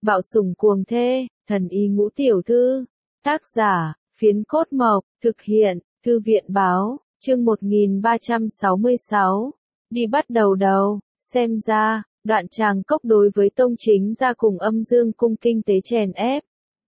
Bạo sủng cuồng thê, thần y ngũ tiểu thư. Tác giả, Phiến Cốt Mộc, thực hiện, Thư viện báo, chương 1366. Đi bắt đầu đầu, xem ra, đoạn Tràng Cốc đối với Tông Chính Gia cùng Âm Dương cung kinh tế chèn ép.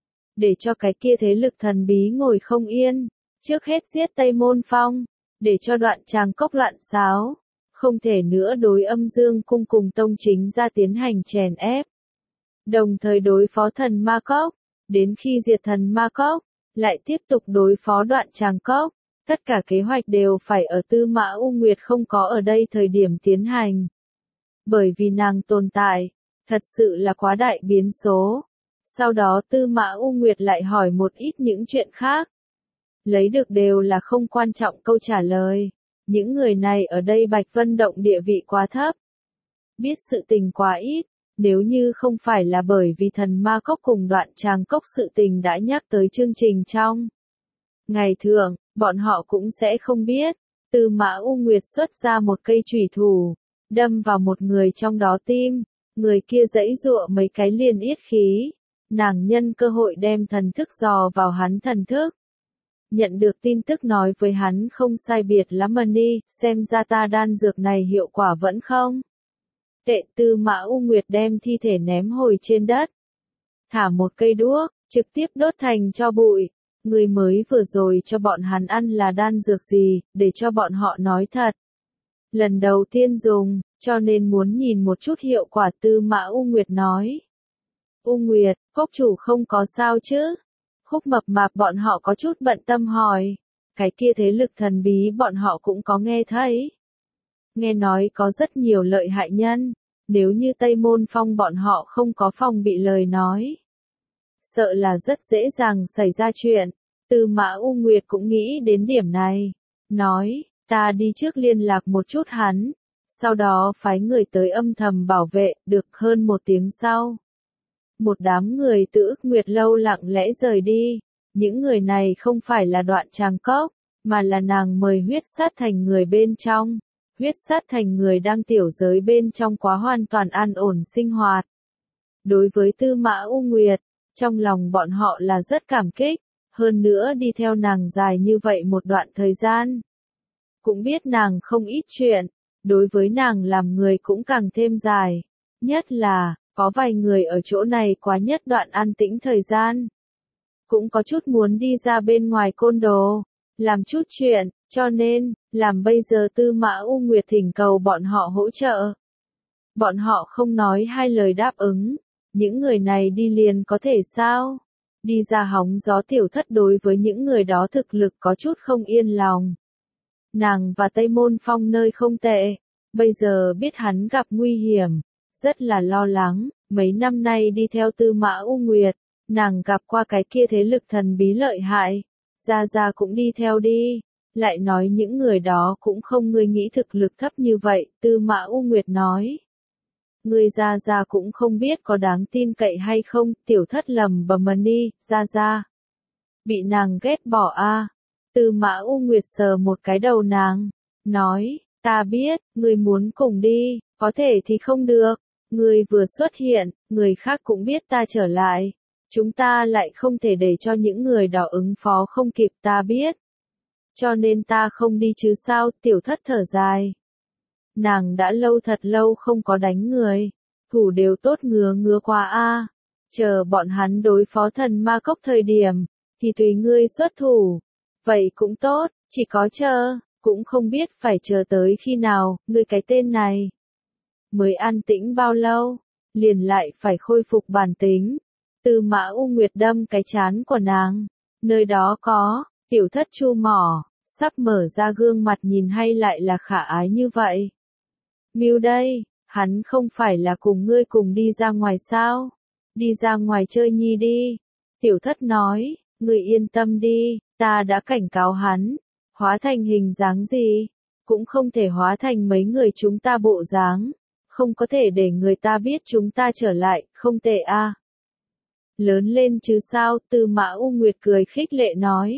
Để cho cái kia thế lực thần bí ngồi không yên, trước hết giết Tây Môn Phong, để cho đoạn Tràng Cốc loạn xáo, không thể nữa đối Âm Dương cung cùng Tông Chính Gia tiến hành chèn ép. Đồng thời đối phó thần Ma Cốc, đến khi diệt thần Ma Cốc, lại tiếp tục đối phó đoạn Tràng Cốc. Tất cả kế hoạch đều phải ở Tư Mã U Nguyệt không có ở đây thời điểm tiến hành. Bởi vì nàng tồn tại, thật sự là quá đại biến số. Sau đó Tư Mã U Nguyệt lại hỏi một ít những chuyện khác. Lấy được đều là không quan trọng câu trả lời. Những người này ở đây Bạch Vân Động địa vị quá thấp. Biết sự tình quá ít. Nếu như không phải là bởi vì thần Ma Cốc cùng đoạn Tràng Cốc sự tình đã nhắc tới chương trình trong ngày thường, bọn họ cũng sẽ không biết. Tư Mã U Nguyệt xuất ra một cây chủy thủ, đâm vào một người trong đó tim, người kia giãy giụa mấy cái liền yết khí. Nàng nhân cơ hội đem thần thức dò vào hắn thần thức. Nhận được tin tức nói với hắn không sai biệt lắm đi, xem ra ta đan dược này hiệu quả vẫn không tệ. Tư Mã U Nguyệt đem thi thể ném hồi trên đất. Thả một cây đuốc, trực tiếp đốt thành tro bụi. Người mới vừa rồi cho bọn hắn ăn là đan dược gì, để cho bọn họ nói thật. Lần đầu tiên dùng, cho nên muốn nhìn một chút hiệu quả. Tư Mã U Nguyệt nói. U Nguyệt, Cốc chủ không có sao chứ? Khúc Mập Mạp bọn họ có chút bận tâm hỏi. Cái kia thế lực thần bí bọn họ cũng có nghe thấy. Nghe nói có rất nhiều lợi hại nhân, nếu như Tây Môn Phong bọn họ không có phòng bị lời nói. Sợ là rất dễ dàng xảy ra chuyện. Tư Mã U Nguyệt cũng nghĩ đến điểm này. Nói, ta đi trước liên lạc một chút hắn. Sau đó phái người tới âm thầm bảo vệ. Được hơn một tiếng sau. Một đám người từ Ức Nguyệt Lâu lặng lẽ rời đi. Những người này không phải là đoạn Tràng Cốc, mà là nàng mời Huyết Sát Thành người bên trong. Huyết Sát Thành người đang tiểu giới bên trong quá hoàn toàn an ổn sinh hoạt. Đối với Tư Mã U Nguyệt, trong lòng bọn họ là rất cảm kích, hơn nữa đi theo nàng dài như vậy một đoạn thời gian. Cũng biết nàng không ít chuyện, đối với nàng làm người cũng càng thêm dài. Nhất là, có vài người ở chỗ này quá nhất đoạn an tĩnh thời gian. Cũng có chút muốn đi ra bên ngoài Côn Đồ, làm chút chuyện, cho nên, làm bây giờ Tư Mã U Nguyệt thỉnh cầu bọn họ hỗ trợ. Bọn họ không nói hai lời đáp ứng. Những người này đi liền có thể sao? Đi ra hóng gió. Tiểu Thất đối với những người đó thực lực có chút không yên lòng. Nàng và Tây Môn Phong nơi không tệ. Bây giờ biết hắn gặp nguy hiểm. Rất là lo lắng. Mấy năm nay đi theo Tư Mã U Nguyệt. Nàng gặp qua cái kia thế lực thần bí lợi hại. Gia Gia cũng đi theo đi. Lại nói những người đó cũng không ngươi nghĩ thực lực thấp như vậy. Tư Mã U Nguyệt nói. Ngươi Gia Gia cũng không biết có đáng tin cậy hay không. Tiểu Thất lầm bầm đi. Gia Gia bị nàng ghét bỏ a. Tư Mã U Nguyệt sờ một cái đầu nàng. Nói, ta biết, ngươi muốn cùng đi, có thể thì không được. Ngươi vừa xuất hiện, người khác cũng biết ta trở lại. Chúng ta lại không thể để cho những người đó ứng phó không kịp. Ta biết. Cho nên ta không đi chứ sao. Tiểu Thất thở dài. Nàng đã thật lâu không có đánh người. Thủ đều tốt ngứa qua a. Chờ bọn hắn đối phó thần Ma Cốc thời điểm, thì tùy ngươi xuất thủ. Vậy cũng tốt, chỉ có chờ, cũng không biết phải chờ tới khi nào. Ngươi cái tên này mới an tĩnh bao lâu, liền lại phải khôi phục bản tính. Tư Mã U Nguyệt đâm cái trán của nàng. Nơi đó có, Tiểu Thất chu mỏ, sắp mở ra gương mặt nhìn hay lại là khả ái như vậy. Miu đây, hắn không phải là cùng ngươi cùng đi ra ngoài sao? Đi ra ngoài chơi nhi đi. Tiểu Thất nói, ngươi yên tâm đi, ta đã cảnh cáo hắn. Hóa thành hình dáng gì? Cũng không thể hóa thành mấy người chúng ta bộ dáng. Không có thể để người ta biết chúng ta trở lại, không tệ a. Lớn lên chứ sao? Tư Mã U Nguyệt cười khích lệ nói.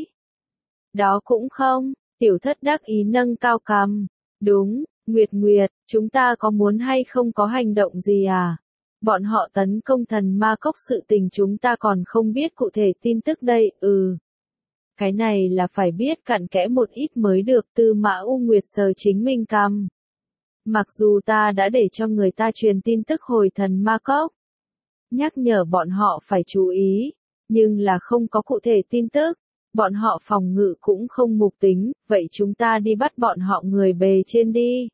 Đó cũng không. Tiểu Thất đắc ý nâng cao cằm. Đúng, Nguyệt, chúng ta có muốn hay không có hành động gì à? Bọn họ tấn công thần ma cốc sự tình chúng ta còn không biết cụ thể tin tức đây, Cái này là phải biết cặn kẽ một ít mới được. Tư Mã U Nguyệt sờ chính mình cằm. Mặc dù ta đã để cho người ta truyền tin tức hồi thần ma cốc, nhắc nhở bọn họ phải chú ý, nhưng là không có cụ thể tin tức, bọn họ phòng ngự cũng không mục tính, vậy chúng ta đi bắt bọn họ người bề trên đi.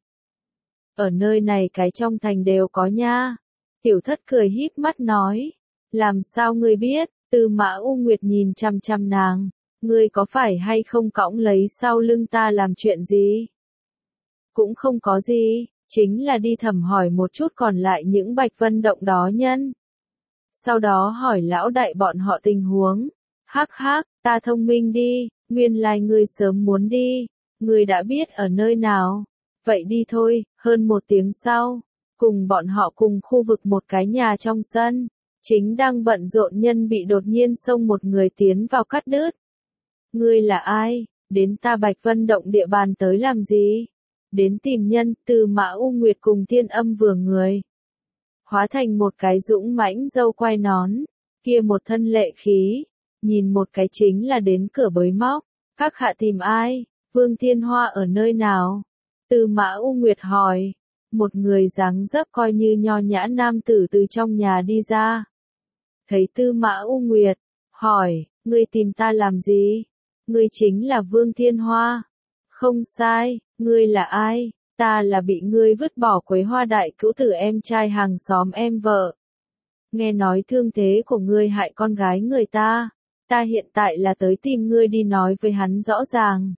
Ở nơi này cái trong thành đều có nha. Tiểu Thất cười híp mắt nói, làm sao ngươi biết? Tư Mã U Nguyệt nhìn chăm chăm nàng, ngươi có phải hay không cõng lấy sau lưng ta làm chuyện gì? Cũng không có gì, chính là đi thẩm hỏi một chút còn lại những Bạch Vân Động đó nhân. Sau đó hỏi lão đại bọn họ tình huống. Hắc hắc, ta thông minh đi, nguyên lai ngươi sớm muốn đi, ngươi đã biết ở nơi nào. Vậy đi thôi. Hơn 1 tiếng sau, cùng bọn họ cùng khu vực một cái nhà trong sân, chính đang bận rộn nhân bị đột nhiên xông một người tiến vào cắt đứt. Ngươi là ai? Đến ta Bạch Vân Động địa bàn tới làm gì? Đến tìm nhân. Tư Mã U Nguyệt cùng Thiên Âm vừa người, hóa thành một cái dũng mãnh dâu quai nón, kia một thân lệ khí, nhìn một cái chính là đến cửa bới móc. Các hạ tìm ai? Vương Thiên Hoa ở nơi nào? Tư Mã U Nguyệt hỏi. Một người dáng dấp coi như nho nhã nam tử từ trong nhà đi ra. Thấy Tư Mã U Nguyệt, hỏi, ngươi tìm ta làm gì? Ngươi chính là Vương Thiên Hoa. Không sai, ngươi là ai? Ta là bị ngươi vứt bỏ Quế Hoa đại cữu tử em trai hàng xóm em vợ. Nghe nói thương thế của ngươi hại con gái người ta. Ta hiện tại là tới tìm ngươi đi nói với hắn rõ ràng.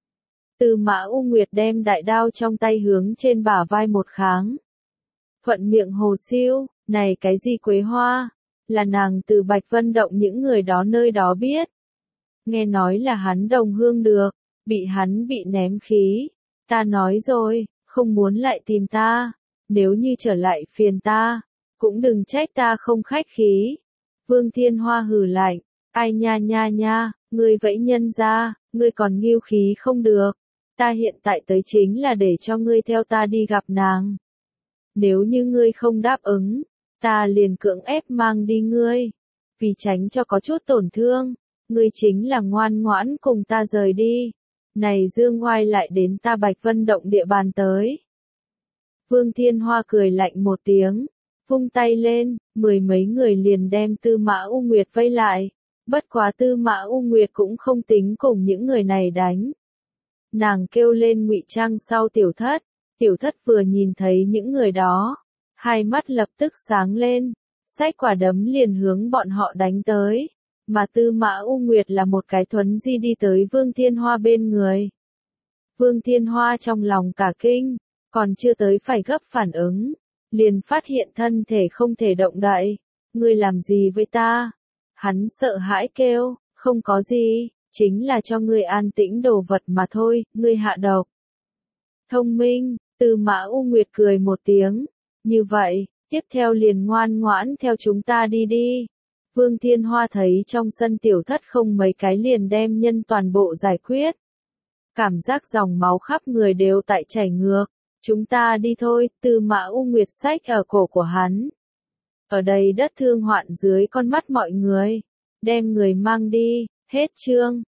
Tư Mã U Nguyệt đem đại đao trong tay hướng trên bả vai một kháng. Thuận miệng hồ siêu, này cái gì Quế Hoa? Là nàng từ Bạch Vân Động những người đó nơi đó biết. Nghe nói là hắn đồng hương được, bị hắn bị ném khí. Ta nói rồi, không muốn lại tìm ta, nếu như trở lại phiền ta, cũng đừng trách ta không khách khí. Vương Thiên Hoa hừ lạnh, ai nha nha nha, ngươi vẫy nhân ra, ngươi còn nghiêu khí không được. Ta hiện tại tới chính là để cho ngươi theo ta đi gặp nàng. Nếu như ngươi không đáp ứng, ta liền cưỡng ép mang đi ngươi. Vì tránh cho có chút tổn thương, ngươi chính là ngoan ngoãn cùng ta rời đi. Này Dương Oai lại đến ta Bạch Vân Động địa bàn tới. Vương Thiên Hoa cười lạnh một tiếng, vung tay lên, 10 mấy người liền đem Tư Mã U Nguyệt vây lại. Bất quá Tư Mã U Nguyệt cũng không tính cùng những người này đánh. Nàng kêu lên ngụy trang sau Tiểu Thất vừa nhìn thấy những người đó, hai mắt lập tức sáng lên, xách quả đấm liền hướng bọn họ đánh tới. Mà Tư Mã U Nguyệt là một cái thuấn di đi tới Vương Thiên Hoa bên người. Vương Thiên Hoa trong lòng cả kinh, còn chưa tới phải gấp phản ứng, liền phát hiện thân thể không thể động đậy. Ngươi làm gì với ta? Hắn sợ hãi kêu, không có gì, chính là cho ngươi an tĩnh đồ vật mà thôi, ngươi hạ độc. Thông minh, Tư Mã U Nguyệt cười một tiếng, như vậy, tiếp theo liền ngoan ngoãn theo chúng ta đi đi. Vương Thiên Hoa thấy trong sân Tiểu Thất không mấy cái liền đem nhân toàn bộ giải quyết. Cảm giác dòng máu khắp người đều tại chảy ngược. Chúng ta đi thôi. Tư Mã U Nguyệt xách ở cổ của hắn. Ở đây đất thương hoạn dưới con mắt mọi người. Đem người mang đi. Hết chương.